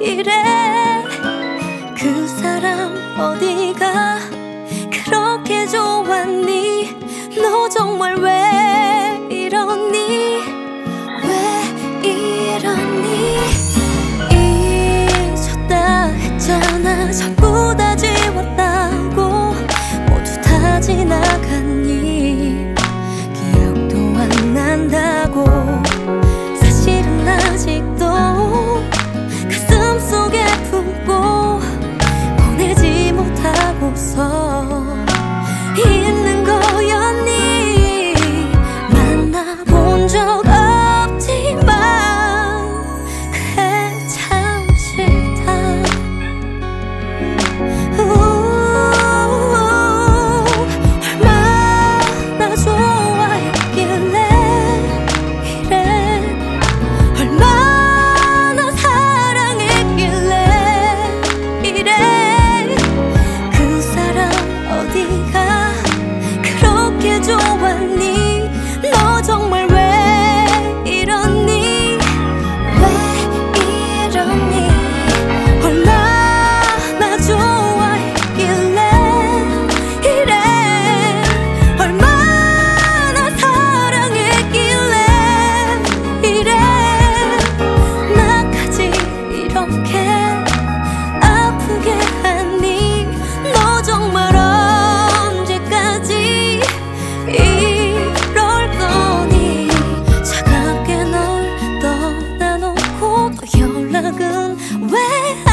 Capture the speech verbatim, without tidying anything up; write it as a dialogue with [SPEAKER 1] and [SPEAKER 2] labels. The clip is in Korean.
[SPEAKER 1] 이래. 그 사람 어디가 그렇게 좋았니? 너 정말 왜 이러니? 왜 이러니? 잊었다 했잖아. 전부 다 지웠다고. 모두 다 지나갔니? 기억도 안 난다고. 사실은 아직도 가슴 속에 품고 보내지 못하고서 있는 거였니? 만나본 적 없지만 그게 참 싫다. 우, 얼마나 좋아했길래 이래. 얼마나 사랑했길래 이래. 그 사람 어디가 그렇게 좋았니? 너 정말 왜 이러니? 왜 이러니? 얼마나 좋아했길래 이래. 얼마나 사랑했길래 이래. 나까지 이렇게 아프게 하니? 너 정말 언제까지 이럴 거니? 차갑게 널 떠나놓고 또 연락은 왜